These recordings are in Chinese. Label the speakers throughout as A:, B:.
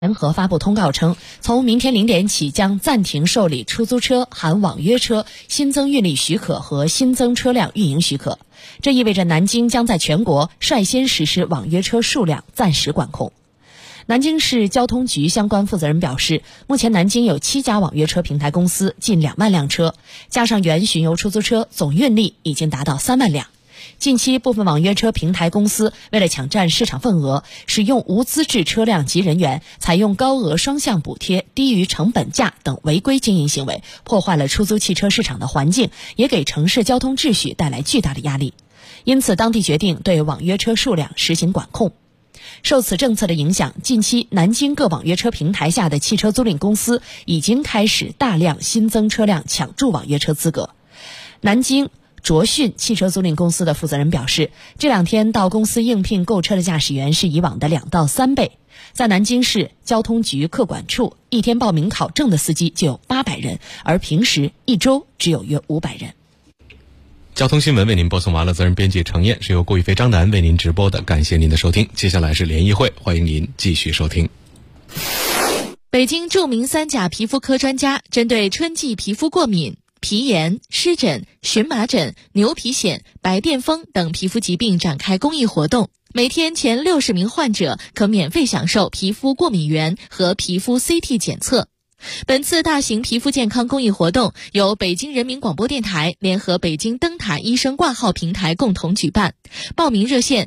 A: 联合发布通告称，从明天0点起将暂停受理出租车含网约车新增运力许可和新增车辆运营许可。这意味着南京将在全国率先实施网约车数量暂时管控。南京市交通局相关负责人表示，目前南京有7家网约车平台公司，近2万辆车，加上原巡游出租车，总运力已经达到3万辆。近期部分网约车平台公司为了抢占市场份额，使用无资质车辆及人员，采用高额双向补贴、低于成本价等违规经营行为，破坏了出租汽车市场的环境，也给城市交通秩序带来巨大的压力。因此当地决定对网约车数量实行管控。受此政策的影响，近期南京各网约车平台下的汽车租赁公司已经开始大量新增车辆抢注网约车资格。南京卓讯汽车租赁公司的负责人表示，这2天到公司应聘购车的驾驶员是以往的2到3倍。在南京市交通局客管处，一天报名考证的司机就有800人，而平时1周只有约500人。
B: 交通新闻为您播送完了，责任编辑程燕，是由郭宇飞、张楠为您直播的，感谢您的收听。接下来是联谊会，欢迎您继续收听。
C: 北京著名3甲皮肤科专家针对春季皮肤过敏、皮炎、湿疹、荨麻疹、牛皮癣、白癜风等皮肤疾病展开公益活动，每天前60名患者可免费享受皮肤过敏原和皮肤 CT 检测。本次大型皮肤健康公益活动由北京人民广播电台联合北京灯塔医生挂号平台共同举办，报名热线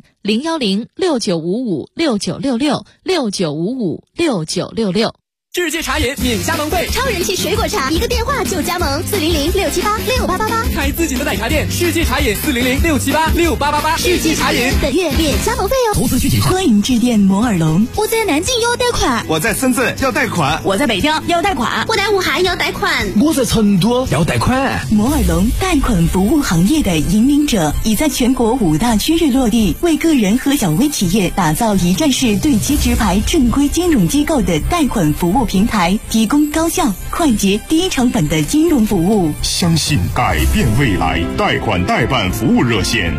C: 010-6955-6966，6955-6966。
D: 世界茶饮免加盟费，
E: 超人气水果茶，一个电话就加盟，400-678-6888。
D: 开自己的奶茶店，世界茶饮400-678-6888。世界茶饮
E: 本月免加盟费哦。
F: 投资需谨慎。欢迎致电摩尔龙。
E: 我在南京要贷款，
G: 我在深圳要贷款，
F: 我在北京要贷款，
E: 我在武汉要贷款，
F: 我在成都要贷款。摩尔龙贷款服务行业的引领者，已在全国5大区域落地，为个人和小微企业打造一站式对其直排正规金融机构的贷款服务平台，提供高效、快捷、低成本的金融服务。
H: 相信改变未来，贷款代办服务热线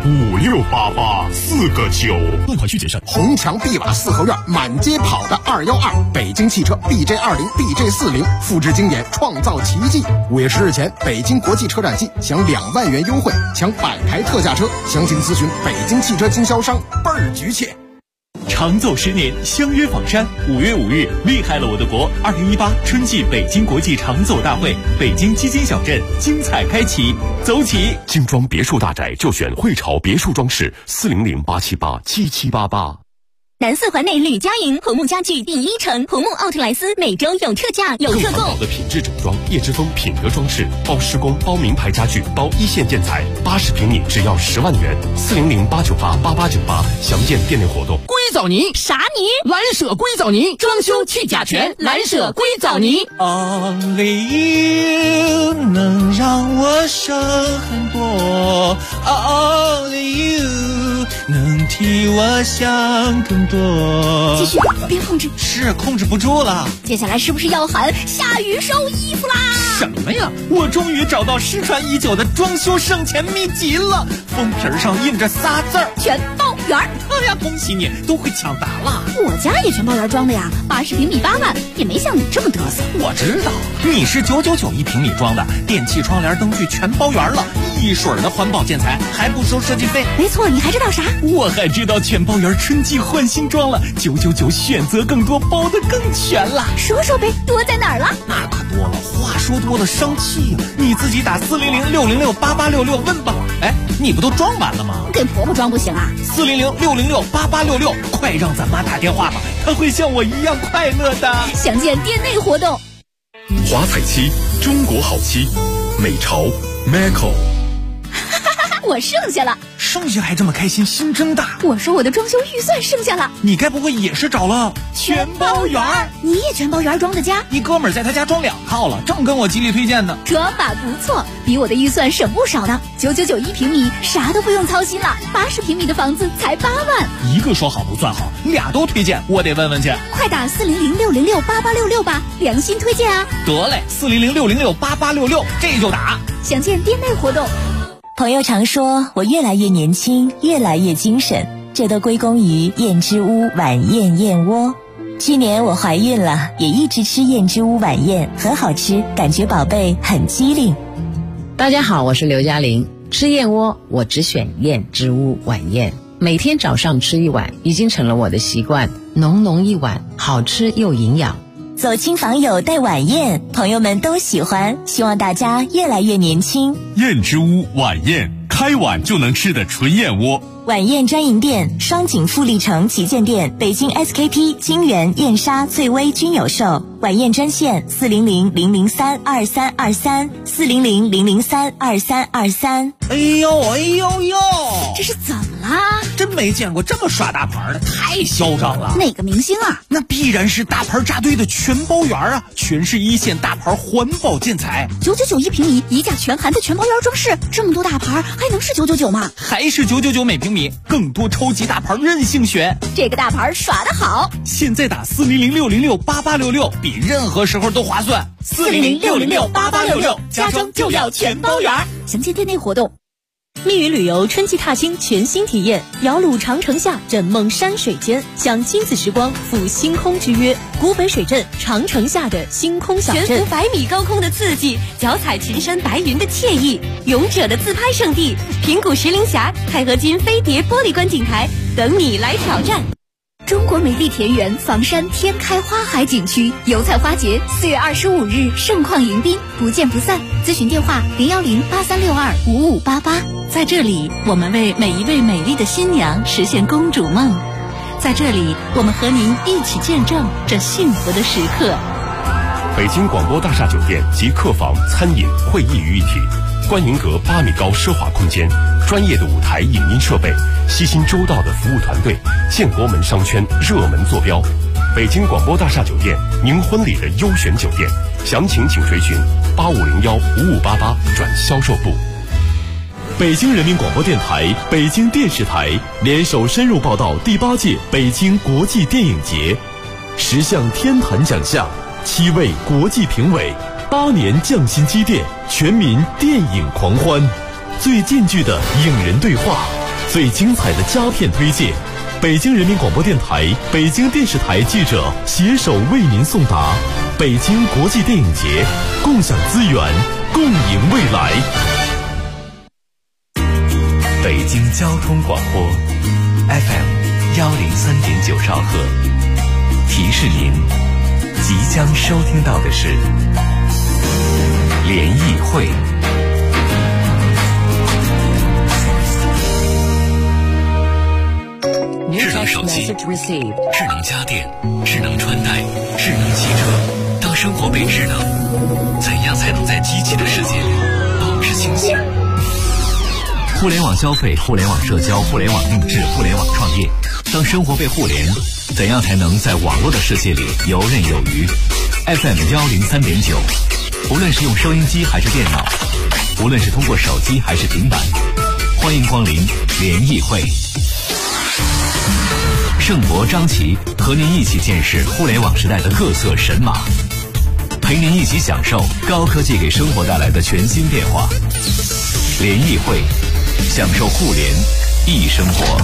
H: 5688-4个9。
I: 贷款需谨慎。红墙碧瓦四合院，满街跑的212，北京汽车 BJ20、BJ40，复制经典，创造奇迹。5月10日前，北京国际车展季享2万元优惠，抢100台特价车，详情咨询北京汽车经销商，倍儿局切。
J: 长走10年，相约房山。5月5日，厉害了我的国2018春季北京国际长走大会，北京基金小镇精彩开启，走起！
H: 精装别墅大宅就选汇潮别墅装饰，400-878-7788。
E: 南4环内吕家营红木家具第1城，红木奥特莱斯每周有特价有特供。
H: 更好的品质整装，叶之峰品格装饰，包施工，包名牌家具，包一线建材，80平米只要10万元，400-898-8898，详见店内活动。
D: 硅藻泥
E: 啥泥？
D: 蓝舍硅藻泥，装修去甲醛，蓝舍硅藻泥。
K: Only you 能让我省很多 ，Only you 能替我想更多。
E: 继续，别控制，
K: 是控制不住了。
E: 接下来是不是要喊下雨收衣服啦？
K: 什么呀？我终于找到失传已久的装修省钱秘籍了，封皮上印着仨字儿：
E: 全包圆。
K: 哎呀，恭喜你，都会抢答了。
E: 我家也全包圆装的呀，80平米8万，也没像你这么嘚瑟。
K: 我知道，你是999一平米装的，电器、窗帘、灯具全包圆了，一水的环保建材，还不收设计费。
E: 没错，你还知道啥？
K: 我还知道全包圆春季换新装了，999选择更多，包得更全了。
E: 说说呗，多在哪儿了？
K: 那可多了，话说多了伤气呀。你自己打400-606-8866问吧。哎，你不都装完了吗？
E: 给婆婆装不行啊
K: ？400-606-8866，快让咱妈打电话吧，她会像我一样快乐的。
E: 详见店内活动。
H: 华彩漆，中国好漆，美潮 Maco。
E: 我剩下了。
K: 剩下还这么开心，心真大。
E: 我说我的装修预算剩下了。
K: 你该不会也是找了全包圆？
E: 你也全包圆装的家？
K: 一哥们儿在他家装2套了，正跟我极力推荐呢。
E: 这把不错，比我的预算省不少呢。999一平米，啥都不用操心了。80平米的房子才8万。
K: 一个说好不算好，俩都推荐，我得问问去。
E: 快打400-606-8866吧，良心推荐啊！
K: 得嘞，400-606-8866，这就打。
E: 详见店内活动。
F: 朋友常说我越来越年轻，越来越精神，这都归功于燕之屋晚宴燕窝。 去年我怀孕了，也一直吃燕之屋晚宴，很好吃，感觉宝贝很机灵。
G: 大家好，我是刘嘉玲。吃燕窝我只选燕之屋晚宴，每天早上吃一碗，已经成了我的习惯。浓浓一碗，好吃又营养。
F: 走亲访友带晚宴，朋友们都喜欢，希望大家越来越年轻。
J: 燕之屋晚宴，开碗就能吃的纯燕窝。
F: 晚宴专营店：双井富力城旗舰店、北京 SKP、金源、燕莎、翠微均有售。晚宴专线400-003-2323，400-003-2323。
K: 哎呦哎呦呦，
E: 这是怎么啦？
K: 真没见过这么耍大牌的，太嚣张了。
E: 哪个明星啊？
K: 那必然是大牌扎堆的全包园啊，全是一线大牌环保建材
E: ，999一平米，一价全含的全包园装饰，这么多大牌还能是999吗？
K: 还是999每平米，更多超级大牌任性选。
E: 这个大牌耍得好，
K: 现在打400-606-8866，比任何时候都划算。
E: 400-606-8866，家装就要全包园。详见店内活动。
L: 密云旅游春季踏青全新体验，摇橹长城下，枕梦山水间，享亲子时光，赴星空之约。古北水镇长城下的星空小镇，
M: 悬浮100米高空的刺激，脚踩群山白云的惬意，勇者的自拍圣地平谷石林峡钛合金飞碟玻璃观景台，等你来挑战。
E: 中国美丽田园房山天开花海景区油菜花节4月25日盛况迎宾，不见不散。咨询电话010-8362-5588。
N: 在这里，我们为每一位美丽的新娘实现公主梦。在这里，我们和您一起见证这幸福的时刻。
H: 北京广播大厦酒店集客房、餐饮、会议于一体，观云阁8米高奢华空间，专业的舞台影音设备，悉心周到的服务团队，建国门商圈热门坐标。北京广播大厦酒店，您婚礼的优选酒店，详情请垂询8501-5588转销售部。
O: 北京人民广播电台、北京电视台联手深入报道第8届北京国际电影节，10项天坛奖项，7位国际评委，8年匠心积淀，全民电影狂欢，最近距的影人对话，最精彩的佳片推荐。北京人民广播电台、北京电视台记者携手为您送达北京国际电影节，共享资源，共赢未来。
P: 北京交通广播 FM 103.9兆赫，提示您即将收听到的是联谊会。智能手机、智能家电、智能穿戴、智能汽车，当生活被智能，怎样才能在机器的世界里保持清醒？互联网消费、互联网社交、互联网定制、互联网创业，当生活被互联，怎样才能在网络的世界里游刃有余？ FM 103.9，无论是用收音机还是电脑，无论是通过手机还是平板，欢迎光临联谊会。盛博、张琪和您一起见识互联网时代的各色神马，陪您一起享受高科技给生活带来的全新变化。联谊会，享受互联易生活。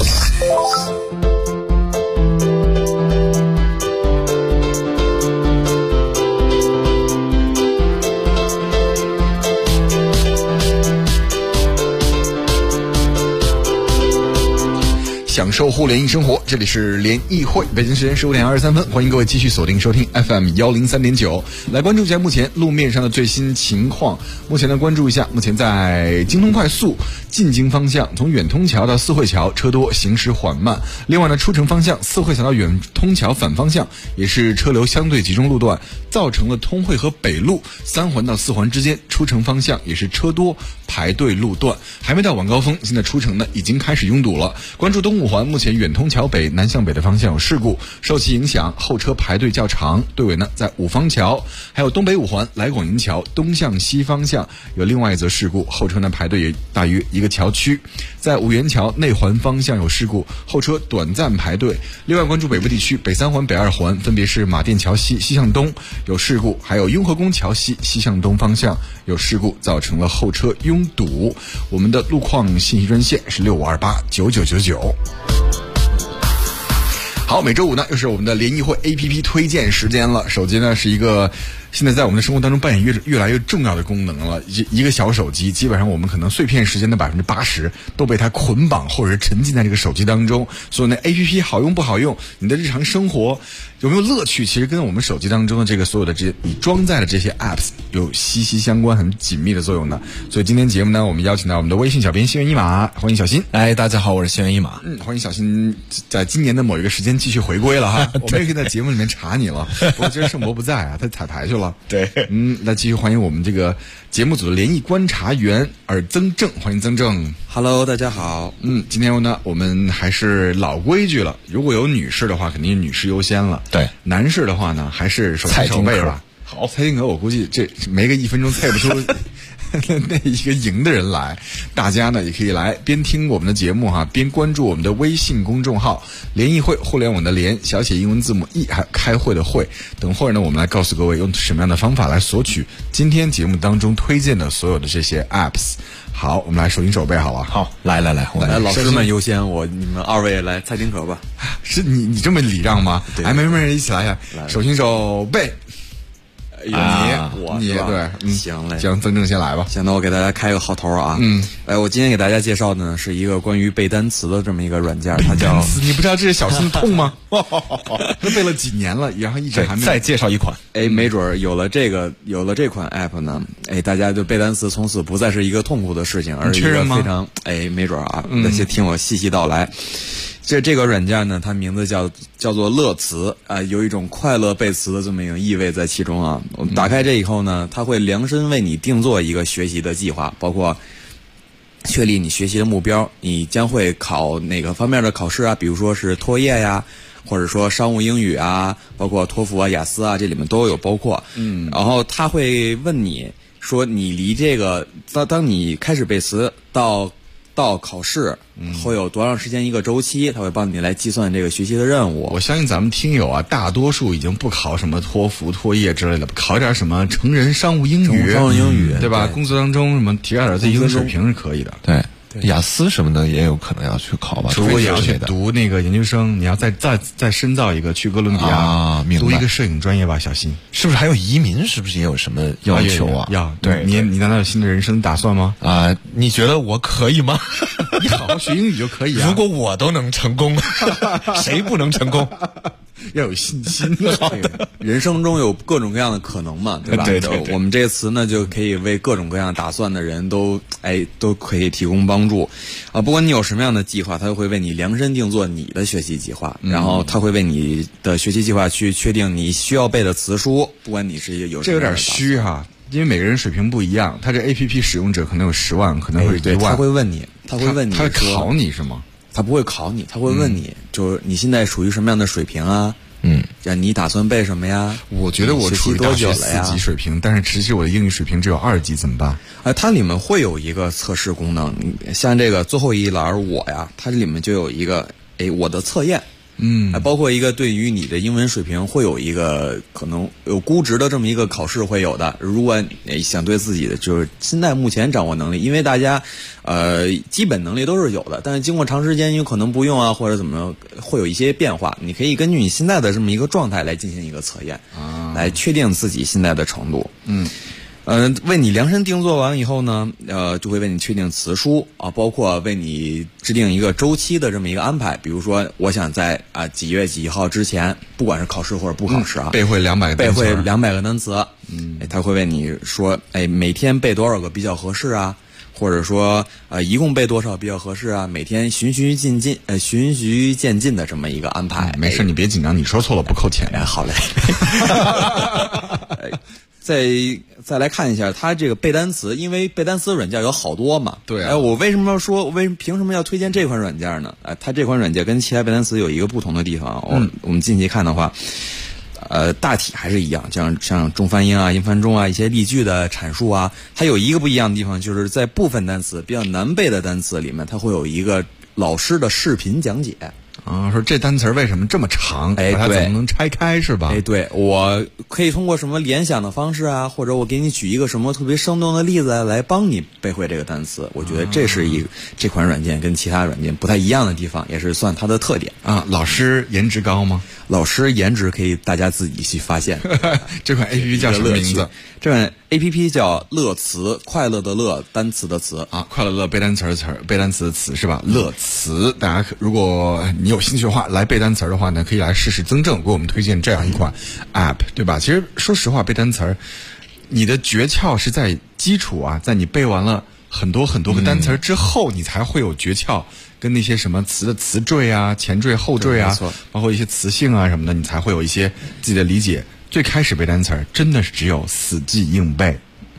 I: 享受互联易生活，这里是联谊会，北京时间15点23分，欢迎各位继续锁定收听 FM 103.9，来关注一下目前路面上的最新情况。目前呢，关注一下，目前在京通快速进京方向，从远通桥到四惠桥车多，行驶缓慢。另外呢，出城方向四惠桥到远通桥反方向也是车流相对集中路段，造成了通惠河北路3环到4环之间出城方向也是车多排队路段，还没到晚高峰，现在出城呢已经开始拥堵了。关注东5环，目前远通桥北南向北的方向有事故，受其影响后车排队较长，队尾呢在五方桥。还有东北5环来广营桥东向西方向有另外一则事故，后车呢排队也大于一个桥区。在五元桥内环方向有事故，后车短暂排队。另外关注北部地区，北3环北2环分别是马甸桥西西向东有事故，还有雍和宫桥西西向东方向有事故，造成了后车拥堵。我们的路况信息专线是65289999。 好，每周五呢又是我们的联谊会 APP 推荐时间了。手机呢是一个现在在我们的生活当中扮演越来越重要的功能了。一个小手机，基本上我们可能碎片时间的80%都被它捆绑或者是沉浸在这个手机当中。所以呢 APP 好用不好用，你的日常生活有没有乐趣，其实跟我们手机当中的这个所有的这些你装载的这些 apps 有息息相关、很紧密的作用的。所以今天节目呢，我们邀请到我们的微信小编心猿意马，欢迎小新。
Q: 哎，大家好，我是心猿意马。
I: 欢迎小新在今年的某一个时间继续回归了哈。我们也可以在节目里面查你了，不过今儿盛博不在啊，他彩排去了。
Q: 对，
I: 那继续欢迎我们这个节目组的联谊观察员曾正，欢迎曾正。
R: Hello， 大家好。
I: 今天呢，我们还是老规矩了，如果有女士的话，肯定女士优先了。
Q: 对，
I: 男士的话呢，还是手心手背吧。
Q: 好，
I: 蔡金壳，我估计这没个1分钟猜不出那一个赢的人来。大家呢也可以来边听我们的节目哈，边关注我们的微信公众号联谊会，互联网的联，小写英文字母 E， 还有开会的会。等会儿呢，我们来告诉各位用什么样的方法来索取今天节目当中推荐的所有的这些 apps。好，我们来手心手背好了。
Q: 好，来，我
R: 来，老师们优先，你们二位来猜丁壳吧。
I: 是你这么礼让吗？
R: 对，
I: 没人一起来呀！手心手背。
R: 我
I: 你对，
R: 行嘞，
I: 行，曾正先来吧。
R: 行，那我给大家开个好头啊。我今天给大家介绍的呢是一个关于背单词的这么一个软件，它叫……
I: 你不知道这是小新的痛吗？都背了几年了，然后一直还没。
Q: 再介绍一款，
R: 没准有了这款 app 呢，大家就背单词从此不再是一个痛苦的事情，而是一个非常没准啊，那些听我细细道来。这个软件呢，它名字叫做乐词啊，有一种快乐背词的这么一种意味在其中啊。我们打开这以后呢，它会量身为你定做一个学习的计划，包括确立你学习的目标，你将会考哪个方面的考试啊，比如说是托业呀，或者说商务英语啊，包括托福啊、雅思啊，这里面都有包括。然后他会问你说，你离这个当你开始背词到考试会有多长时间一个周期，他会帮你来计算这个学习的任务。
I: 我相信咱们听友啊，大多数已经不考什么托福、托业之类的，考点什么成人商务英语，对吧？工作当中什么提高点自己英语水平是可以的。
Q: 对。雅思什么的也有可能要去考吧，
I: 如果也要去读那个研究生，你要再深造一个，去哥伦比亚读一个摄影专业吧，小新。
Q: 是不是还有移民？是不是也有什么要求啊？
I: 对，你难道有新的人生打算吗？
Q: 你觉得我可以吗？
I: 你好好学英语就可以啊。
Q: 如果我都能成功，谁不能成功？
I: 要有信心。
R: 人生中有各种各样的可能嘛，对吧？
Q: 对。
R: 我们这个词呢，就可以为各种各样打算的人都可以提供帮助啊。不管你有什么样的计划，他都会为你量身定做你的学习计划，然后他会为你的学习计划去确定你需要背的词书。不管你是有
I: 这有点虚哈，因为每个人水平不一样，他这 APP 使用者可能有10万，可能会1万。
R: 他会问你，他
I: 会考你是吗？
R: 他不会考你，他会问你，就是你现在属于什么样的水平啊？你打算背什么呀？
I: 我觉得我处于大学4级水平，但是其实我的英语水平只有2级，怎么办？
R: 它里面会有一个测试功能，像这个最后一栏我呀，它这里面就有一个我的测验。包括一个对于你的英文水平会有一个可能有估值的这么一个考试会有的。如果你想对自己的就是现在目前掌握能力，因为大家基本能力都是有的，但是经过长时间有可能不用啊，或者怎么会有一些变化，你可以根据你现在的这么一个状态来进行一个测验，来确定自己现在的程度。为你量身定做完以后呢，就会为你确定词书啊，包括为你制定一个周期的这么一个安排。比如说，我想在几月几号之前，不管是考试或者不考试
I: 背会200
R: 个单词。他会为你说，每天背多少个比较合适啊？或者说，一共背多少比较合适啊？每天循序渐进的这么一个安排。
I: 没事，你别紧张，你说错了不扣钱。
R: 好嘞。再来看一下它这个背单词，因为背单词软件有好多嘛。
I: 对啊。
R: 我凭什么要推荐这款软件呢？它这款软件跟其他背单词有一个不同的地方。我们近期看的话，大体还是一样，像中翻英啊、英翻中啊、一些例句的阐述啊，它有一个不一样的地方，就是在部分单词比较难背的单词里面，它会有一个老师的视频讲解。
Q: 说这单词为什么这么长？
R: 哎，
Q: 它怎么能拆开是吧？
R: 哎，对，我可以通过什么联想的方式啊，或者我给你举一个什么特别生动的例子来帮你背会这个单词。我觉得这是这款软件跟其他软件不太一样的地方，也是算它的特点
Q: 啊。老师颜值高吗？
R: 老师颜值可以大家自己去发现。
Q: 这款 APP 叫什么名字？
R: 这款 APP 叫乐词，快乐的乐，单词的词
Q: 啊，快乐的乐，背单词的词是吧？乐词，大家如果你有兴趣的话，来背单词的话呢，可以来试试增正给我们推荐这样一款 App， 对吧？其实说实话，背单词你的诀窍是在基础啊，在你背完了很多个单词之后，你才会有诀窍，跟那些什么词的词缀啊、前缀、后缀啊，包括一些词性啊什么的，你才会有一些自己的理解。最开始背单词真的是只有死记硬背。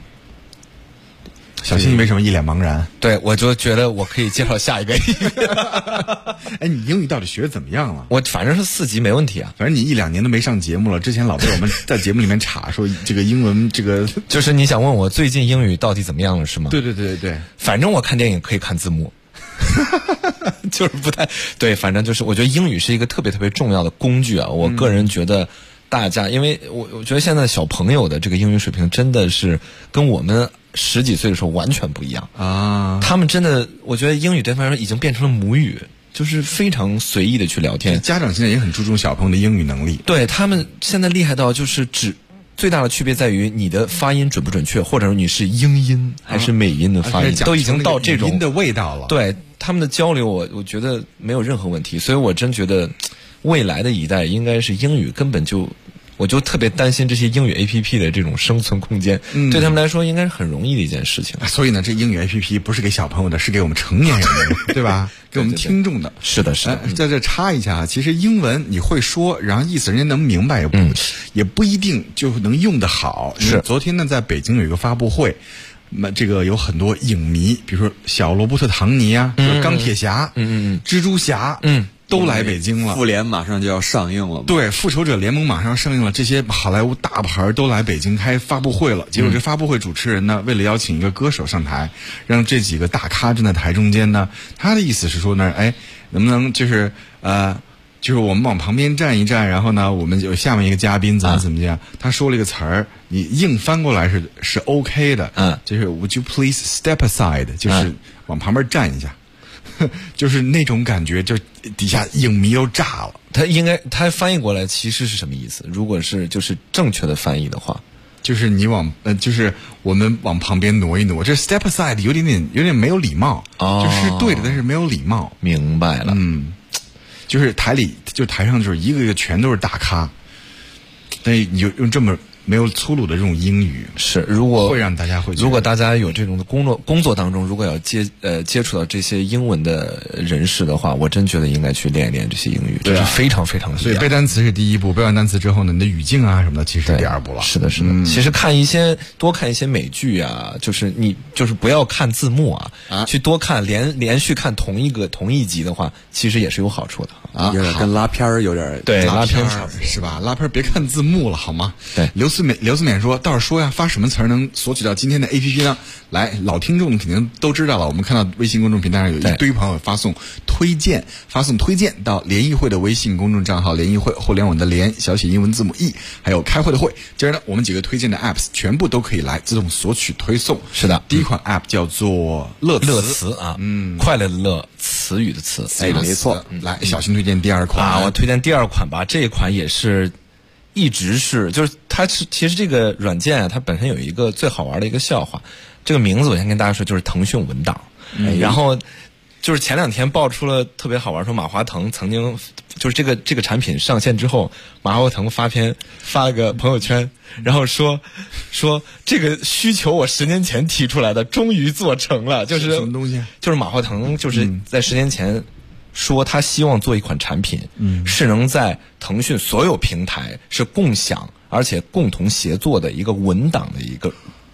Q: 小新，你为什么一脸茫然？
B: 对，我就觉得我可以介绍下一个。
Q: 哎，你英语到底学得怎么样了？
B: 我反正是4级没问题啊。
Q: 反正你1-2年都没上节目了，之前老被我们在节目里面查说这个英文这个，
B: 就是你想问我最近英语到底怎么样了是吗？
Q: 对。
B: 反正我看电影可以看字幕。就是不太对，反正就是我觉得英语是一个特别重要的工具啊。我个人觉得大家，因为我觉得现在小朋友的这个英语水平真的是跟我们10几岁的时候完全不一样
Q: 啊！
B: 他们真的，我觉得英语对他们来说已经变成了母语，就是非常随意的去聊天。
Q: 家长现在也很注重小朋友的英语能力，
B: 对他们现在厉害到就是最大的区别在于你的发音准不准确，或者是你是英音还是美音的发音，都已经到这种
Q: 音的味道了。
B: 对他们的交流，我觉得没有任何问题，所以我真觉得未来的一代应该是英语根本就。我就特别担心这些英语 APP 的这种生存空间，对他们来说应该是很容易的一件事情。
Q: 所以呢，这英语 APP 不是给小朋友的，是给我们成年人的，对吧？给我们听众的。
B: 是的。
Q: 在这插一下，其实英文你会说，然后意思人家能明白，也不一定就能用得好。
B: 是。
Q: 昨天呢，在北京有一个发布会，这个有很多影迷，比如说小罗伯特·唐尼啊，钢铁侠，蜘蛛侠，都来北京了。
R: 复联马上就要上映了。
Q: 对，复仇者联盟马上上映了，这些好莱坞大牌都来北京开发布会了。结果这发布会主持人呢，为了邀请一个歌手上台，让这几个大咖站在台中间呢，他的意思是说呢，哎，能不能就是我们往旁边站一站，然后呢，我们有下面一个嘉宾怎么样？他说了一个词儿，你硬翻过来是 OK 的，就是 Would you please step aside， 就是往旁边站一下。就是那种感觉，就底下影迷都炸了。
B: 他翻译过来其实是什么意思？如果是就是正确的翻译的话，
Q: 就是你就是我们往旁边挪一挪。这 step aside 有点没有礼貌，就是对的，但是没有礼貌。
B: 明白了，
Q: 就是台上就是一个个全都是大咖，但你就用这么没有粗鲁的这种英语，
B: 是如果
Q: 会让大家会，
B: 如果大家有这种的工作当中，如果要接触到这些英文的人士的话，我真觉得应该去练一练这些英语，这是非常非常。
Q: 所以背单词是第一步，背完单词之后呢，你的语境啊什么的，其实是第二步了。
B: 是的。其实多看一些美剧啊，就是你就是不要看字幕啊，去多看连续看同一集的话，其实也是有好处的
R: 有点跟拉片儿有点
B: 对拉片
Q: 是吧？拉片别看字幕了好吗？
B: 对。
Q: 刘思勉说，倒是说呀，发什么词儿能索取到今天的 APP 呢？来，老听众肯定都知道了。我们看到微信公众平台上有一堆朋友发送推荐到联谊会的微信公众账号，联谊会互联网的联小写英文字母 E， 还有开会的会。接着呢，我们几个推荐的 apps 全部都可以来自动索取推送。
B: 是的，
Q: 第一款 app 叫做乐
B: 词啊，快乐的乐，词语的词，
R: 没错。
Q: 来，小新推荐第二款
B: 我推荐第二款吧，这一款也是。一直是，就是它是其实这个软件啊，它本身有一个最好玩的一个笑话。这个名字我先跟大家说，就是腾讯文档。然后就是前2天爆出了特别好玩，说马化腾曾经就是这个产品上线之后，马化腾发了个朋友圈，然后说这个需求我10年前提出来的，终于做成了。就是
Q: 什么东西？
B: 就是马化腾就是在10年前。说他希望做一款产品，是能在腾讯所有平台是共享而且共同协作的一个文档的一个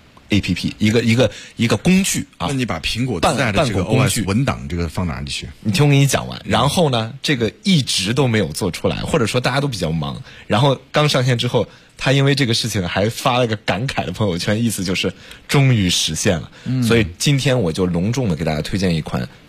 B: APP， 一个工具啊。
Q: 那你把苹果自带的这个 OS 文档这个放哪儿去？
B: 你听我给你讲完。然后呢，这个一直都没有做出来，或者说大家都比较忙。然后刚上线之后，他因为这个事情还发了个感慨的朋友圈，意思就是终于实现了。所以今天我就隆重的给大家推荐一款。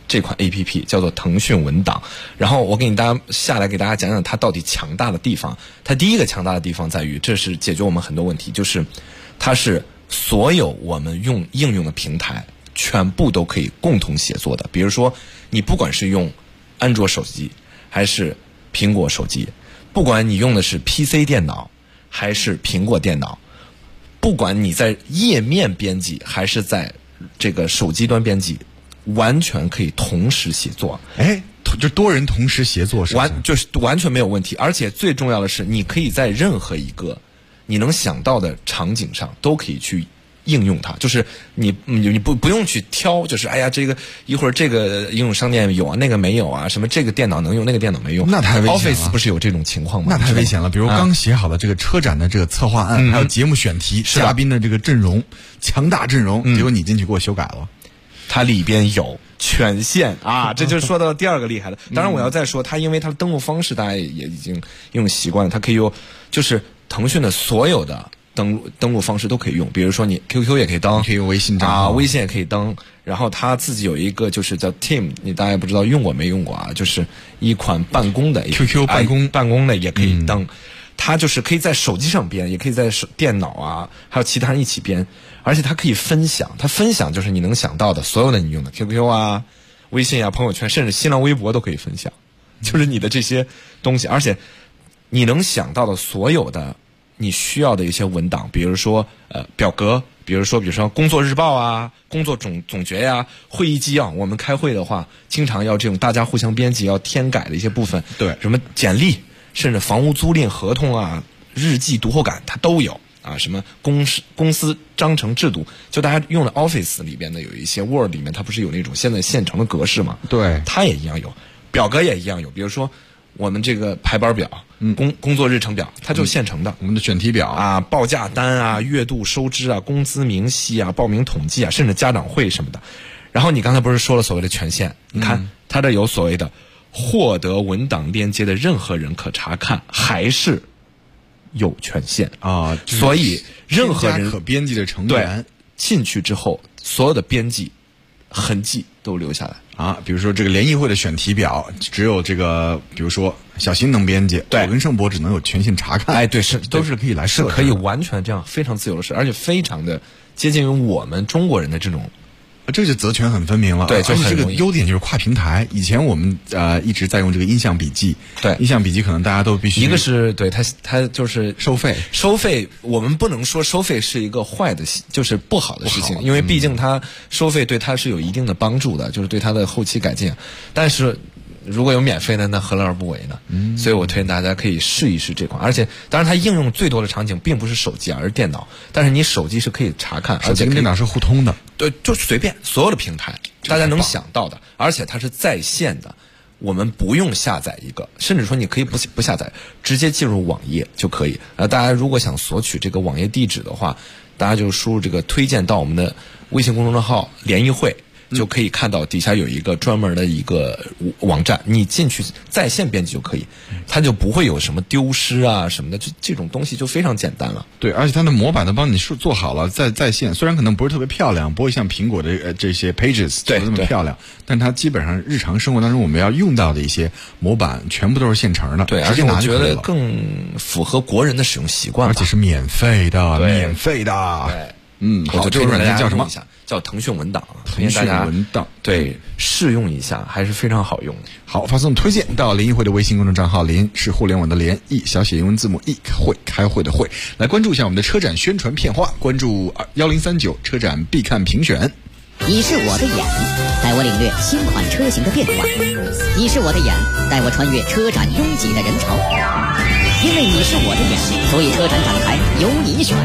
B: 这款 APP 叫做腾讯文档。然后我给大家讲讲它到底强大的地方。它第一个强大的地方在于，这是解决我们很多问题，就是它是所有我们应用的平台全部都可以共同协作的。比如说你不管是用安卓手机还是苹果手机，不管你用的是 PC 电脑还是苹果电脑，不管你在页面编辑还是在这个手机端编辑，完全可以同时协作。
Q: 就多人同时协作是吧？
B: 就是完全没有问题。而且最重要的是，你可以在任何一个你能想到的场景上都可以去应用它。就是你不用去挑，就是哎呀这个一会儿这个应用商店有啊，那个没有啊，什么这个电脑能用，那个电脑没用，
Q: 那太危险了。
B: Office 不是有这种情况吗？
Q: 那太危险了。比如刚写好的这个车展的这个策划案，还有节目选题、嘉宾的这个阵容，强大阵容，结果你进去给我修改了。
B: 它里边有权限啊，这就说到第二个厉害的。当然我要再说，它因为它的登录方式大家也已经用习惯了，它可以有就是腾讯的所有的登录方式都可以用。比如说你 QQ 也可以登，
Q: 可以用微信账号
B: 微信也可以登。然后它自己有一个就是叫 Team， 你大家不知道用过没用过啊？就是一款办公的
Q: QQ 办
B: 公的也可以登。它就是可以在手机上编，也可以在电脑啊，还有其他人一起编，而且它可以分享。它分享就是你能想到的所有的你用的 QQ 啊、微信啊、朋友圈，甚至新浪微博都可以分享，就是你的这些东西。而且你能想到的所有的你需要的一些文档，比如说表格，比如说工作日报啊、工作总结呀、会议纪要，我们开会的话经常要这种大家互相编辑要添改的一些部分，
Q: 对，
B: 什么简历，甚至房屋租赁合同啊、日记读后感它都有啊，什么公司章程制度，就大家用的 Office 里边的有一些 Word 里面它不是有那种现在现成的格式吗？
Q: 对，
B: 它也一样有，表格也一样有，比如说我们这个排班表、工作日程表，它就是现成的。
Q: 我们的选题表
B: 啊、报价单啊、月度收支啊、工资明细啊、报名统计啊，甚至家长会什么的。然后你刚才不是说了所谓的权限？你看它这有所谓的获得文档链接的任何人可查看，还是有权限
Q: 啊。
B: 所以任何人
Q: 可编辑的成员
B: 进去之后，所有的编辑痕迹都留下来
Q: 啊。比如说这个联谊会的选题表，只有这个，比如说小新能编辑，
B: 对，
Q: 我跟盛博只能有权限查看。
B: 对，
Q: 都是可以来设置，
B: 是可以完全这样非常自由的事，而且非常的接近于我们中国人的这种。
Q: 这就责权很分明了。
B: 对，
Q: 而且这个优点就是跨平台。以前我们一直在用这个印象笔记，
B: 对，
Q: 印象笔记可能大家都必须。
B: 一个是对它就是
Q: 收费，
B: 我们不能说收费是一个坏的，就是不好的事情，因为毕竟它收费对它是有一定的帮助的，就是对它的后期改进。但是如果有免费的，那何乐而不为呢？所以我推荐大家可以试一试这款。而且当然它应用最多的场景并不是手机，而是电脑。但是你手机是可以查看，而且
Q: 跟电脑是互通的。
B: 对，就随便所有的平台大家能想到的，而且它是在线的，我们不用下载一个，甚至说你可以不下载，直接进入网页就可以。大家如果想索取这个网页地址的话，大家就输入这个推荐到我们的微信公众号联谊会，就可以看到底下有一个专门的一个网站，你进去在线编辑就可以，它就不会有什么丢失啊什么的，这种东西就非常简单了。
Q: 对，而且它的模板都帮你做好了，在线，虽然可能不是特别漂亮，不会像苹果的这些 Pages 做的那么漂亮，但它基本上日常生活当中我们要用到的一些模板全部都是现成的。
B: 对，而且我觉得更符合国人的使用习惯，
Q: 而且是免费的，免费的。
B: 对，
Q: 好，这个软件叫什么？
B: 叫腾讯文档，
Q: 腾讯文档，
B: 对，试用一下，还是非常好用的。
Q: 好，发送推荐到联谊会的微信公众账号，联是互联网的联，谊小写英文字母议会，开会的会，来关注一下我们的车展宣传片花，关注1039车展必看评选。
S: 你是我的眼，带我领略新款车型的变化；你是我的眼，带我穿越车展拥挤的人潮。因为你是我的眼，所以车展展台由你选。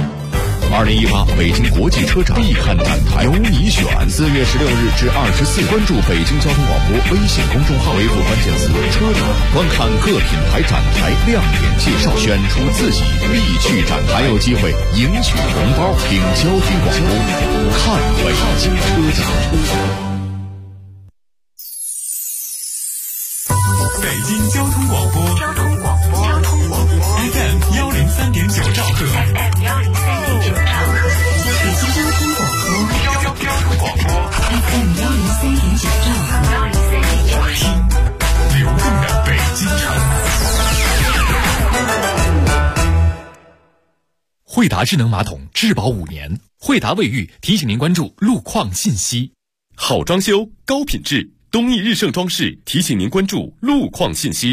O: 2018北京国际车展必看展台由你选，4月16日至24日，关注北京交通广播微信公众号，回复关键词“车展”，观看各品牌展台亮点介绍，选出自己必去展台，还有机会赢取红包。听交通广播，看北京车展。
J: 北京交通广播FM 103.9兆赫。
F: FM 103.9兆赫。
T: 达智能马桶质保5年。惠达卫浴提醒您关注路况信息。好装修，高品质，东义日盛装饰提醒您关注路况信息。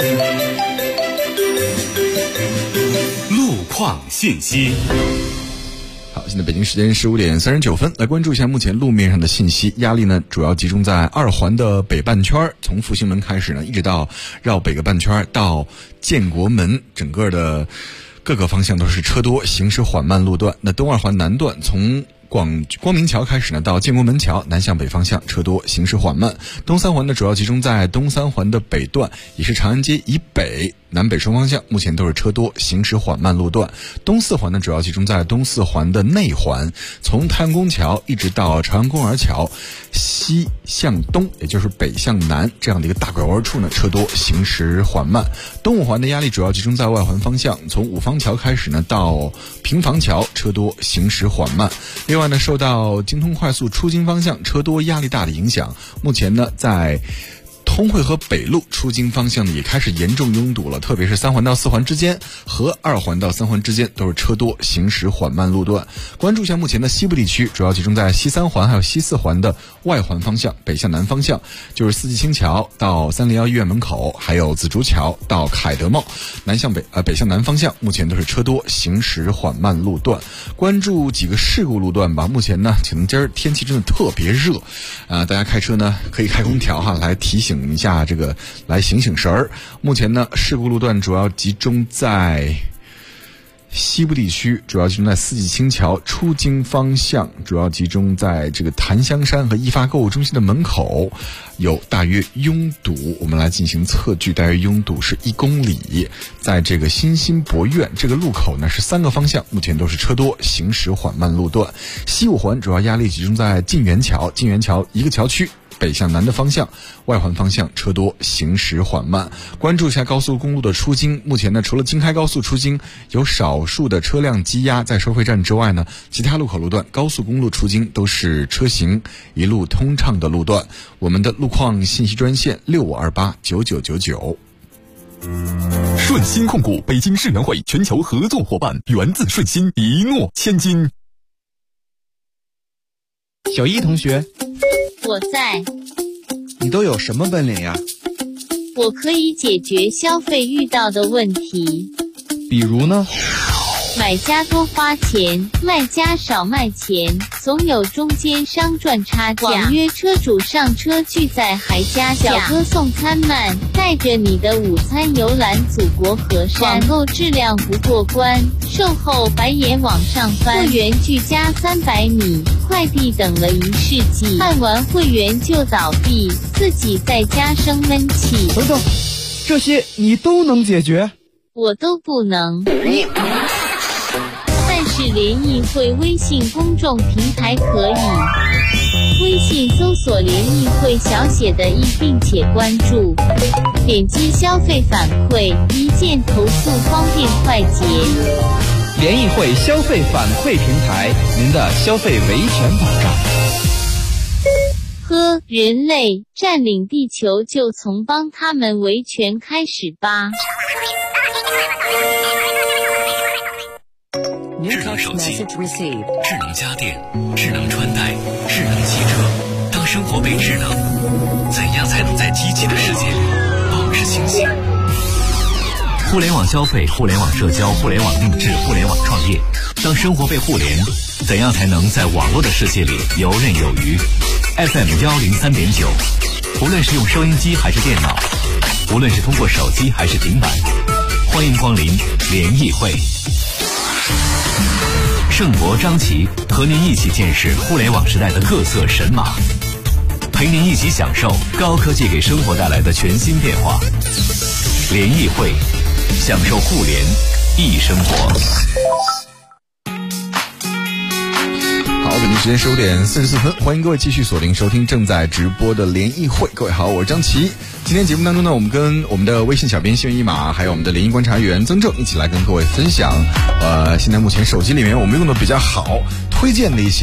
T: 路况信息。
Q: 好，现在北京时间15点39分，来关注一下目前路面上的信息。压力呢，主要集中在2环的北半圈，从复兴门开始呢，一直到绕北个半圈到建国门，整个的各个方向都是车多，行驶缓慢路段。那东2环南段从光明桥开始呢，到建国门桥南向北方向车多，行驶缓慢。东3环呢，主要集中在东3环的北段，也是长安街以北南北双方向，目前都是车多，行驶缓慢路段。东4环呢，主要集中在东4环的内环，从太阳宫桥一直到朝阳公园桥，西向东，也就是北向南这样的一个大拐弯处呢，车多，行驶缓慢。东5环的压力主要集中在外环方向，从五方桥开始呢，到平房桥车多，行驶缓慢。另外呢，受到京通快速出京方向车多压力大的影响，目前呢，在通惠河北路出京方向呢，也开始严重拥堵了，特别是3环到4环之间和2环到3环之间都是车多，行驶缓慢路段。关注一下目前的西部地区，主要集中在西3环还有西4环的外环方向，北向南方向，就是四季青桥到301医院门口，还有紫竹桥到凯德茂，北向南方向，目前都是车多，行驶缓慢路段。关注几个事故路段吧。目前呢，可能今儿天气真的特别热，大家开车呢可以开空调哈，来提醒一下来醒醒神儿。目前呢，事故路段主要集中在西部地区，主要集中在四季青桥出京方向，主要集中在这个檀香山和一发购物中心的门口有大约拥堵，我们来进行测距，大约拥堵是1公里。在这个新兴博苑这个路口呢，是3个方向，目前都是车多，行驶缓慢路段。西5环主要压力集中在晋源桥一个桥区北向南的方向，外环方向车多，行驶缓慢。关注一下高速公路的出京，目前呢，除了京开高速出京有少数的车辆积压在收费站之外呢，其他路口路段高速公路出京都是车行一路通畅的路段。我们的路况信息专线65289999。
T: 顺鑫控股北京世能会全球合作伙伴，源自顺鑫，一诺千金。
U: 小一同学，
V: 我在。
U: 你都有什么本领呀？
V: 我可以解决消费遇到的问题。
U: 比如呢？
V: 买家多花钱，卖家少卖钱，总有中间商赚差价。网约车主上车拒载还加价，小哥送餐慢，带着你的午餐游览祖国河山。网购质量不过关，售后白眼往上翻。会员拒加300米，快递等了1世纪，办完会员就倒闭，自己在家生闷气。
U: 等等，这些你都能解决？
V: 我都不能。但是联谊会微信公众平台可以，微信搜索联谊会小写的“易”并且关注，点击消费反馈，一键投诉，方便快捷。
U: 联谊会消费反馈平台，您的消费维权保障。
V: 人类占领地球就从帮他们维权开始吧。
P: 智能手机、智能家电、智能穿戴、智能汽车，当生活被智能，怎样才能在机器的世界里保持清醒？互联网消费、互联网社交、互联网定制、互联网创业，当生活被互联，怎样才能在网络的世界里游刃有余？ FM 103.9，无论是用收音机还是电脑，无论是通过手机还是平板，欢迎光临联谊会。盛博、张琪和您一起见识互联网时代的各色神马，陪您一起享受高科技给生活带来的全新变化。联谊会，享受互联易生活。
Q: 好，北京时间15点44分，欢迎各位继续锁定收听正在直播的联谊会。各位好，我是张琪。今天节目当中呢，我们跟我们的微信小编幸运一马，还有我们的联谊观察员曾正一起来跟各位分享，现在目前手机里面我们用的比较好推荐的一些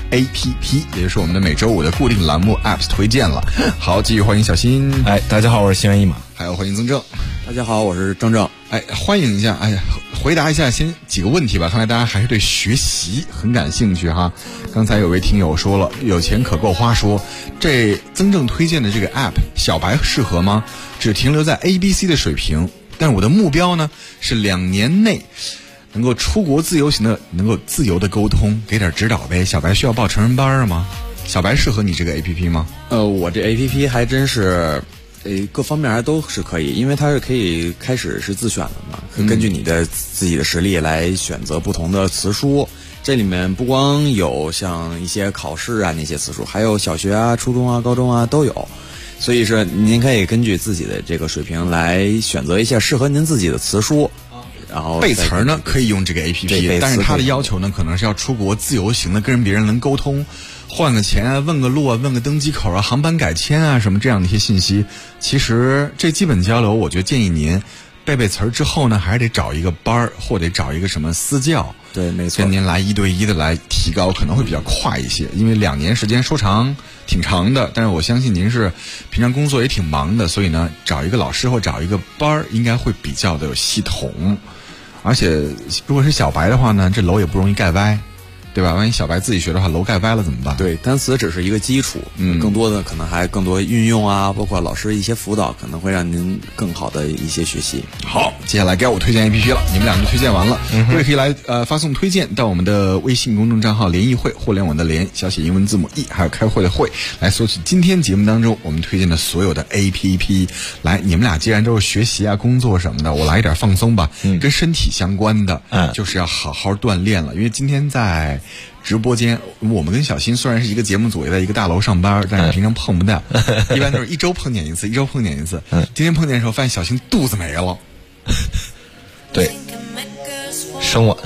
Q: APP， 也就是我们的每周五的固定栏目 Apps 推荐了。好，继续欢迎小新。
B: 大家好，我是心猿意马。
Q: 还有欢迎曾正。
R: 大家好，我是郑正。
Q: 欢迎一下。回答一下先几个问题吧。看来大家还是对学习很感兴趣哈。刚才有位听友说了，有钱可够花，说这曾正推荐的这个 App 小白适合吗？只停留在 ABC 的水平，但我的目标呢是2年内能够出国自由行的，能够自由的沟通，给点指导呗。小白需要报成人班吗？小白适合你这个 APP 吗？
R: 我这 APP 还真是各方面还都是可以，因为它是可以开始是自选的嘛，根据你的自己的实力来选择不同的词书。这里面不光有像一些考试啊那些词书，还有小学啊、初中啊、高中啊都有。所以说您可以根据自己的这个水平来选择一下适合您自己的词书。然后
Q: 背词儿呢可以用这个 APP， 但是它的要求呢可能是要出国自由行的，跟别人能沟通，换个钱啊，问个路啊，问个登机口啊，航班改签啊什么这样的一些信息。其实这基本交流，我觉得建议您背词儿之后呢，还是得找一个班儿，或得找一个什么私教，
R: 对，没错，
Q: 跟您来1对1的来提高，可能会比较快一些。因为2年时间说长挺长的，但是我相信您是平常工作也挺忙的，所以呢，找一个老师或找一个班儿，应该会比较的有系统。而且如果是小白的话呢，这楼也不容易盖歪，对吧？万一小白自己学的话，楼盖歪了怎么办？
R: 对，单词只是一个基础，更多的可能还更多运用啊，包括老师一些辅导，可能会让您更好的一些学习。
Q: 好，接下来该我推荐 APP 了，你们俩就推荐完了，各位可以来发送推荐到我们的微信公众账号联谊会，互联网的联，小写英文字母 E， 还有开会的会，来索取今天节目当中我们推荐的所有的 APP。来，你们俩既然都是学习啊、工作什么的，我来一点放松吧，跟身体相关的，就是要好好锻炼了。因为今天在直播间，我们跟小新虽然是一个节目组，也在一个大楼上班，但是平常碰不到，一般都是一周碰见一次。今天碰见的时候，发现小新肚子没了。
B: 对，生完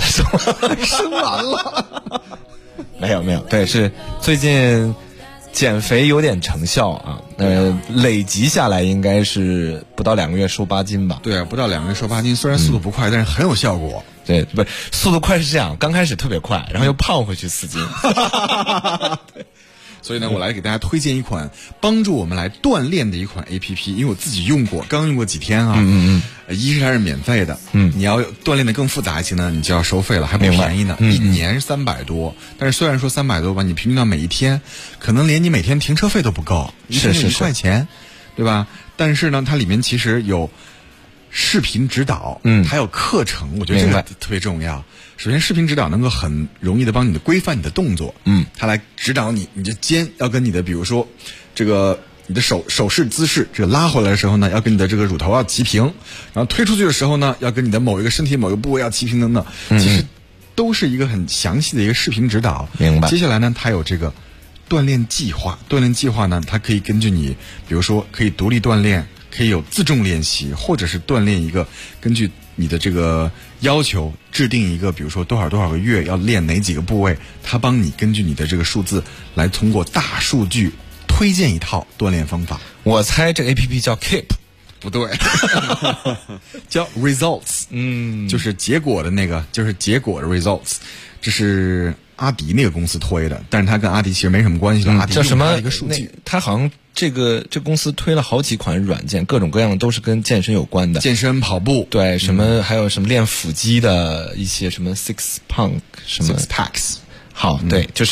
Q: 了。
B: 没有，对，是最近减肥有点成效啊。累积下来应该是不到2个月瘦8斤吧？
Q: 对啊，不到2个月瘦8斤，虽然速度不快，但是很有效果。
B: 对，不是速度快是这样，刚开始特别快，然后又胖回去4斤。
Q: 对，所以呢，我来给大家推荐一款帮助我们来锻炼的一款 APP， 因为我自己用过，刚用过几天啊。一是它是免费的，你要锻炼的更复杂一些呢，你就要收费了，还不便宜呢，1年是300多。但是虽然说300多吧，你平均到每一天，可能连你每天停车费都不够，
B: 是
Q: 1块钱，对吧？但是呢，它里面其实有视频指导，还有课程，我觉得这个特别重要。首先，视频指导能够很容易的帮你的规范你的动作，它来指导你，你的肩要跟你的，比如说这个你的手势姿势，这个拉回来的时候呢，要跟你的这个乳头要齐平，然后推出去的时候呢，要跟你的某一个身体某一个部位要齐平等等，其实都是一个很详细的一个视频指导。
B: 明白。
Q: 接下来呢，它有这个锻炼计划呢，它可以根据你，比如说可以独立锻炼，可以有自重练习，或者是锻炼一个根据你的这个要求制定一个，比如说多少个月要练哪几个部位，它帮你根据你的这个数字来通过大数据推荐一套锻炼方法。
B: 我猜这个 APP 叫 Keep，
Q: 不对，叫 Results， 就是结果的那个，就是结果的 Results， 这是阿迪那个公司推的，但是它跟阿迪其实没什么关系了。阿迪
B: 叫什么
Q: 一个数据，
B: 它好像这公司推了好几款软件，各种各样的都是跟健身有关的，
Q: 健身跑步，
B: 对，什么还有什么练腹肌的一些什么 Six Pack 什么
Q: Six Packs，
B: 好，对，就是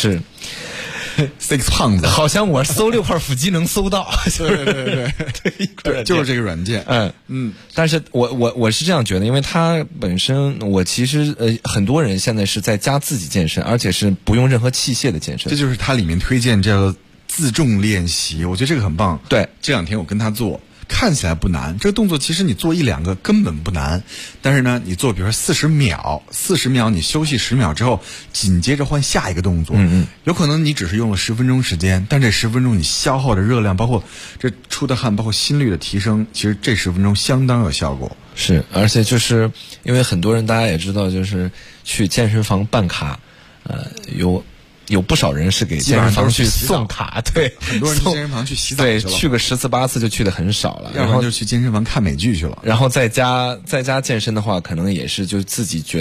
Q: Six 胖子，
B: 好像我搜6块腹肌能搜到，
Q: 对，就是这个软件，
B: 但是我是这样觉得，因为它本身我其实很多人现在是在家自己健身，而且是不用任何器械的健身，
Q: 这就是它里面推荐这个自重练习，我觉得这个很棒。
B: 对，
Q: 这2天我跟他做，看起来不难，这个动作其实你做1-2个根本不难，但是呢，你做比如说40秒，你休息10秒之后，紧接着换下一个动作，有可能你只是用了10分钟时间，但这10分钟你消耗的热量，包括这出的汗，包括心率的提升，其实这10分钟相当有效果。
B: 是，而且就是因为很多人大家也知道，就是去健身房办卡，有不少人是给健身房去送卡，对，
Q: 很多人去健身房去洗澡去了，
B: 对，去个10次8次就去的很少了，
Q: 要不然就去健身房看美剧去了。
B: 然后在家健身的话，可能也是就自己觉得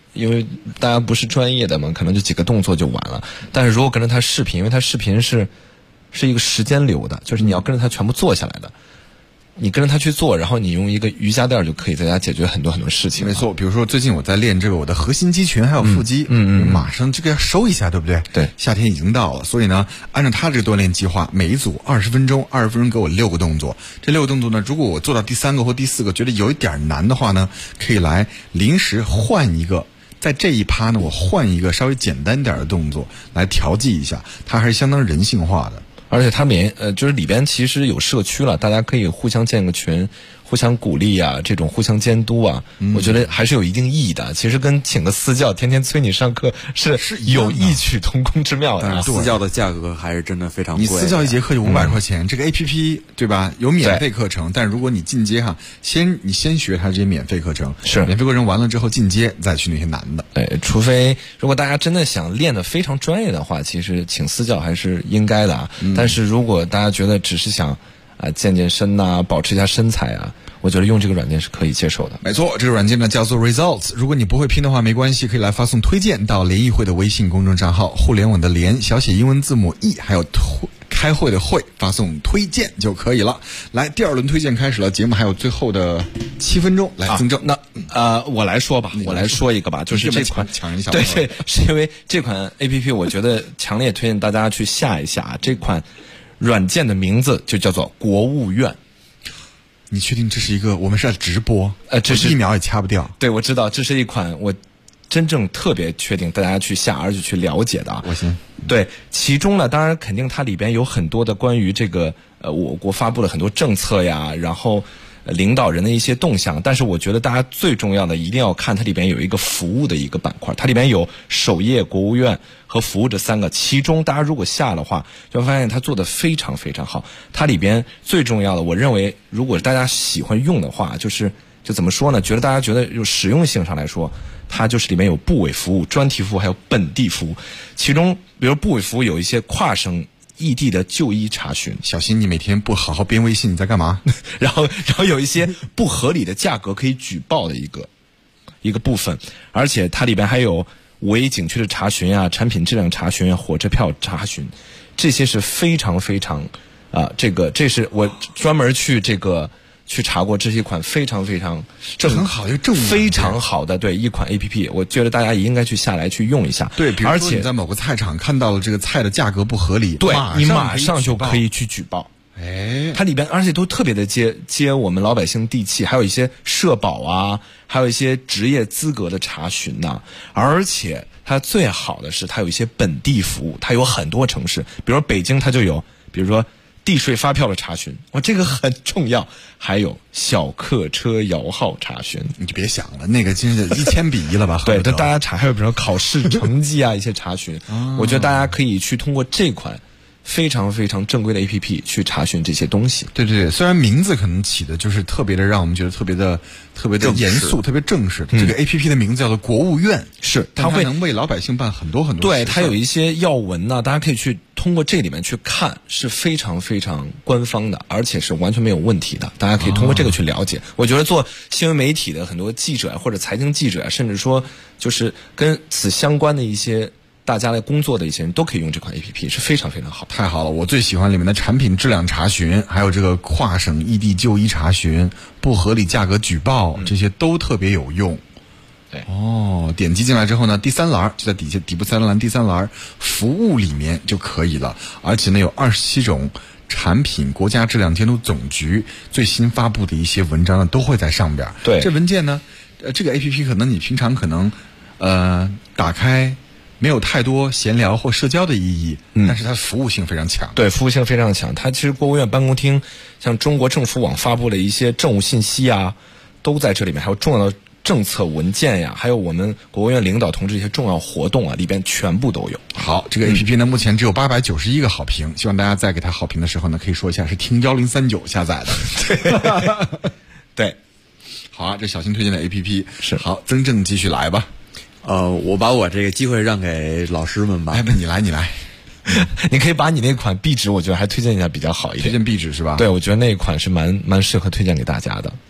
B: 因为大家不是专业的嘛，可能就几个动作就完了。但是如果跟着他视频，因为他视频是一个时间流的，就是你要跟着他全部做下来的。你跟着他去做，然后你用一个瑜伽垫就可以在家解决很多很多事情。
Q: 没错，比如说最近我在练这个我的核心肌群还有腹肌，马上这个要收一下，对不对？
B: 对，
Q: 夏天已经到了，所以呢，按照他这个锻炼计划，每一组20分钟，20分钟给我6个动作。这6个动作呢，如果我做到第3个或第4个觉得有一点难的话呢，可以来临时换一个。在这一趴呢，我换一个稍微简单点的动作来调剂一下，它还是相当人性化的。
B: 而且它就是里边其实有社区了，大家可以互相建个群，互相鼓励啊，这种互相监督啊，我觉得还是有一定意义的。其实跟请个私教天天催你上课是有异曲同工之妙的。
R: 但是私教的价格还是真的非常贵。
Q: 你私教一节课就500块钱，这个 APP 对吧？有免费课程，但如果你进阶你先学它这些免费课程，
B: 是
Q: 免费课程完了之后进阶再去那些难的。
B: 对，除非如果大家真的想练得非常专业的话，其实请私教还是应该的啊。但是如果大家觉得只是想健健身呐，保持一下身材啊，我觉得用这个软件是可以接受的。
Q: 没错，这个软件呢叫做 Results。如果你不会拼的话没关系，可以来发送推荐到联谊会的微信公众账号，互联网的联，小写英文字母 E， 还有开会的会，发送推荐就可以了。来，第2轮推荐开始了，节目还有最后的7分钟，来，曾正。
B: 那我来说吧，我来说一个吧，就是这款
Q: 抢人小
B: 对，是因为这款 APP 我觉得强烈推荐大家去下一下。这款软件的名字就叫做国务院。
Q: 你确定这是一个？我们是在直播，
B: 这是
Q: 1秒也掐不掉。
B: 对，我知道这是一款我真正特别确定大家去下而且去了解的。
Q: 我先
B: 对，其中呢，当然肯定它里边有很多的关于这个我国发布了很多政策呀，然后领导人的一些动向，但是我觉得大家最重要的一定要看它里边有一个服务的一个板块，它里边有首页、国务院和服务这3个，其中大家如果下的话，就会发现它做的非常非常好。它里边最重要的，我认为如果大家喜欢用的话，就怎么说呢？大家觉得有实用性上来说，它就是里面有部委服务、专题服务还有本地服务。其中比如部委服务有一些跨省异地的就医查询，
Q: 小心你每天不好好编微信你在干嘛？
B: 然后有一些不合理的价格可以举报的一个部分，而且它里边还有5 A 景区的查询啊、产品质量查询啊、火车票查询，这些是非常非常这是我专门去查过，这是一款非常非常
Q: 很好的
B: 非常好的一款 APP， 我觉得大家也应该去下来去用一下。
Q: 对，比如说你在某个菜场看到了这个菜的价格不合理，
B: 对，你马上就可以去举报。它里边而且都特别的接我们老百姓地气，还有一些社保啊，还有一些职业资格的查询呐，而且它最好的是它有一些本地服务，它有很多城市，比如说北京它就有，比如说地税发票的查询，这个很重要。还有小客车摇号查询，
Q: 你就别想了，那个真是1000比1了吧？
B: 对，大家查，还有比如说考试成绩啊一些查询，我觉得大家可以去通过这款非常非常正规的 APP 去查询这些东西。
Q: 对，虽然名字可能起的就是特别的让我们觉得特别的严肃、特别正式。这个 APP 的名字叫做国务院，
B: 是
Q: 它能为老百姓办很多很多事。
B: 对，它有一些要闻呢，大家可以去通过这里面去看，是非常非常官方的，而且是完全没有问题的。大家可以通过这个去了解。我觉得做新闻媒体的很多记者或者财经记者，甚至说就是跟此相关的一些大家来工作的一些人都可以用这款 APP， 是非常非常好。
Q: 太好了，我最喜欢里面的产品质量查询，还有这个跨省异地就医查询、不合理价格举报，这些都特别有用。
B: 对
Q: 点击进来之后呢，第3栏就在底部3栏第3栏服务里面就可以了，而且呢有27种产品国家质量监督总局最新发布的一些文章呢都会在上边。
B: 对，
Q: 这文件呢，这个 APP 可能你平常打开没有太多闲聊或社交的意义，但是它服务性非常强。
B: 对，服务性非常强。它其实国务院办公厅像中国政府网发布了一些政务信息啊，都在这里面，还有重要的政策文件呀，还有我们国务院领导同志一些重要活动啊，里边全部都有。
Q: 好，这个 APP 呢，目前只有891个好评，希望大家在给它好评的时候呢，可以说一下是听1039下载
B: 的。对，
Q: 好啊，这小新推荐的 APP
B: 是
Q: 好，曾正继续来吧。
R: 我把我这个机会让给老师们吧。
Q: 你来。
B: 你可以把你那款壁纸，我觉得还推荐一下比较好一点。
Q: 推荐壁纸是吧？
B: 对，我觉得那一款是蛮适合推荐给大家的。
E: 哟，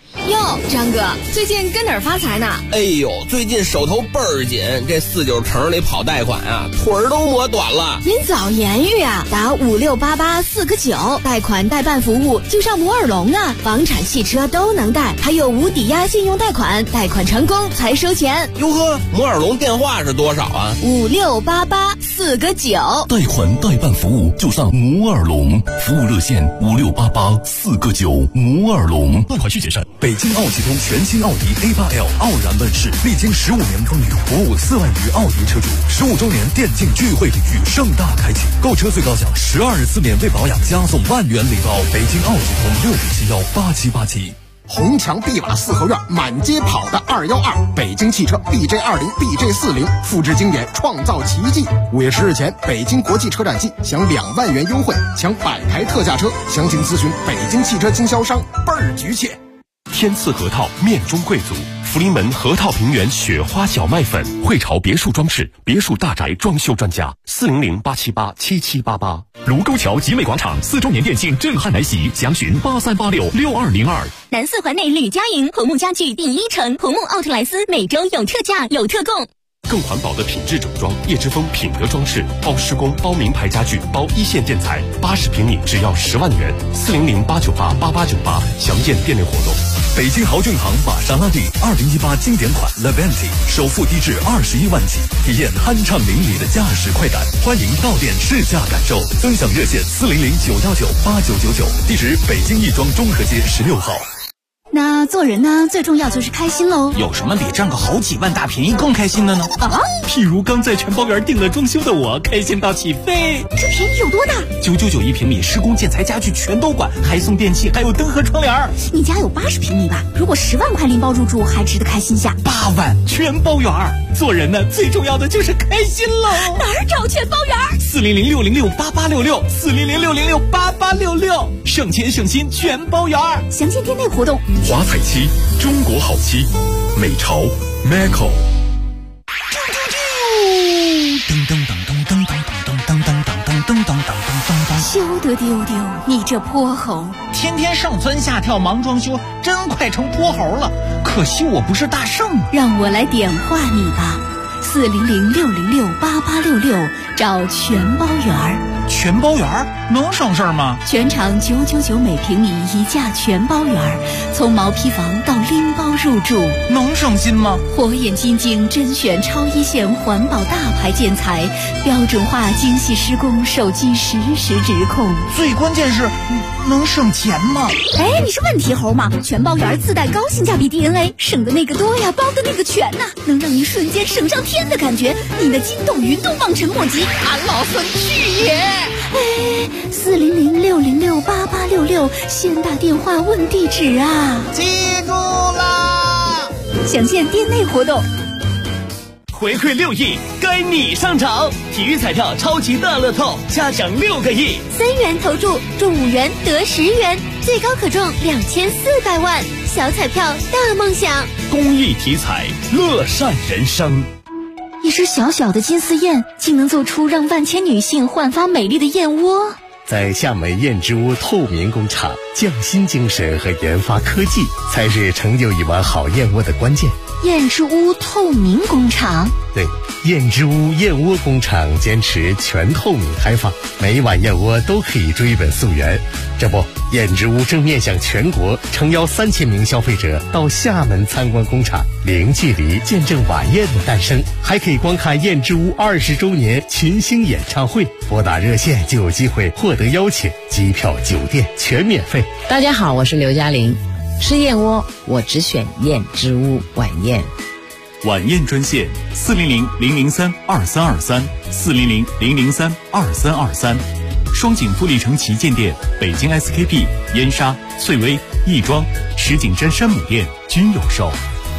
A: 哟，张哥，最近跟哪儿发财呢？
C: 哎呦，最近手头倍儿紧，这49城里跑贷款啊，腿儿都磨短了。
A: 您早言语啊，打5688-4个9，贷款代办服务就上摩尔龙啊，房产、汽车都能贷，还有无抵押信用贷款，贷款成功才收钱。
C: 哟呵，摩尔龙电话是多少啊
A: ？5688-4个9，
W: 贷款代办服务就上摩尔龙，服务热线5688-4个9，摩尔龙。贷款需谨慎。
X: 北京奥汽通全新奥迪 A8L 傲然问世，历经15年风雨，服务4万余奥迪车主，15周年电竞聚会礼遇盛大开启，购车最高享12日次免费保养，加送万元礼包。北京奥汽通6718787。
I: 红墙碧瓦四合院，满街跑的212，北京汽车 BJ20、BJ40，复制经典，创造奇迹。5月10日前，北京国际车展季享2万元优惠，抢100台特价车，详情咨询北京汽车经销商，倍儿局切。
H: 天赐核桃面中贵族，福临门核桃平原雪花小麦粉，汇潮别墅装饰别墅大宅装修专家，400-878-7788。
Y: 卢沟桥集美广场4周年店庆震撼来袭，详询83866202。
L: 南四环内吕家营红木家具第1城，红木奥特莱斯每周有特价有特供。
H: 更环保的品质整装，叶之峰品德装饰包施工包名牌家具包一线建材，80平米只要10万元，400-898-8898，详见店内活动。
X: 北京豪骏行玛莎拉蒂2018经典款 Levante， 首付低至21万起，体验酣畅淋漓的驾驶快感。欢迎到店试驾感受，分享热线400-919-8999，地址北京亦庄中和街16号。
E: 那做人呢，最重要就是开心喽。
K: 有什么比占个好几万大便宜更开心的呢？
E: 啊，
K: 譬如刚在全包园订了装修的我，开心到起飞。
E: 这便宜有多大
K: ？999一平米，施工建材家具全都管，还送电器，还有灯和窗帘。
E: 你家有80平米吧？如果10万块拎包入住，还值得开心下。
K: 8万全包园。做人呢，最重要的就是开心喽。
E: 哪儿找全包园
K: ？400-606-8866，400-606-8866，省钱省心全包园。
E: 详见店内活动。
H: 华彩漆，中国好漆，美潮 Macco。
E: 休得丢丢，你这泼猴！
K: 天天上蹿下跳忙装修，真快成泼猴了。可惜我不是大圣，
E: 让我来点化你吧。400-606-8866，找全包园。
K: 全包园能省事儿吗？
E: 全场999每平米一价全包园，从毛坯房到拎包入住，
K: 能省心吗？
E: 火眼金睛甄选超一线环保大牌建材，标准化精细施工，手机实时直控。
K: 最关键是能省钱吗？
E: 哎，你是问题猴吗？全包园自带高性价比 DNA， 省的那个多呀，包的那个全呐，能让你瞬间省上天的感觉，你的筋斗云都望尘莫及。
K: 俺老孙去也！
E: 哎，400-606-8866，先打电话问地址啊！
K: 记住啦！
E: 详见店内活动。
J: 回馈6亿，该你上场！体育彩票超级大乐透，加奖6个亿
M: ，3元投注，中5元得10元，最高可中2400万。小彩票大梦想，
J: 公益体彩，乐善人生。
E: 一只小小的金丝燕，竟能做出让万千女性焕发美丽的燕窝。
Z: 在厦门燕之屋透明工厂，匠心精神和研发科技才是成就一碗好燕窝的关键。
E: 燕之屋透明工厂，
Z: 对，燕之屋燕窝工厂坚持全透明开放，每一碗燕窝都可以追本溯源。这不，燕之屋正面向全国诚邀3000名消费者到厦门参观工厂，零距离见证晚宴的诞生，还可以观看燕之屋20周年群星演唱会。拨打热线就有机会获得邀请，机票、酒店全免费。
G: 大家好，我是刘嘉玲。吃燕窝，我只选燕之屋晚宴。
J: 晚宴专线400-003-2323，400-003-2323。双井富力城旗舰店、北京 SKP、燕莎、翠微、亦庄、石景山山姆店均有售。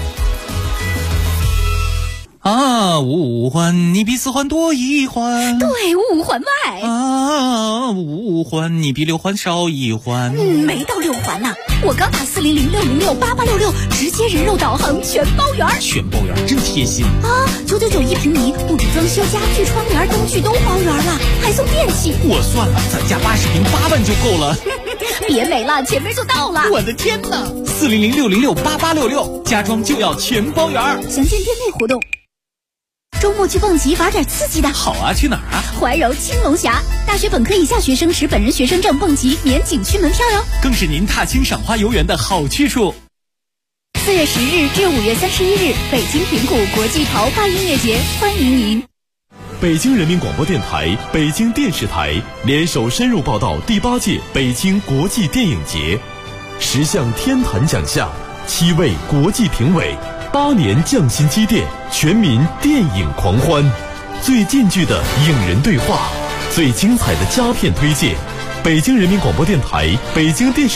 K: 啊，五环你比4环多1环，
E: 对，5环外。
K: 啊，5环你比6环少1环。
E: 没到6环呢，我刚打400-606-8866，直接人肉导航全包圆。
K: 全包圆真贴心
E: 啊！999一平米，不止装修家具、窗帘、灯具都包圆了，还送电器。
K: 我算了，咱家80平8万就够了。
E: 别美了，前面就到了。
K: 我的天哪！
J: 400-606-8866，家装就要全包圆。
E: 详见店内活动。周末去蹦极玩点刺激的。
J: 好啊，去哪儿啊？
E: 怀柔青龙峡，大学本科以下学生持本人学生证蹦极免景区门票哟，
J: 更是您踏青赏花游园的好去处。
E: 4月10日至5月31日，北京平谷国际桃花音乐节，欢迎您。
Y: 北京人民广播电台、北京电视台联手深入报道第8届北京国际电影节，10项天坛奖项，7位国际评委，8年匠心积淀，全民电影狂欢，最近距的影人对话，最精彩的佳片推荐。北京人民广播电台、北京电视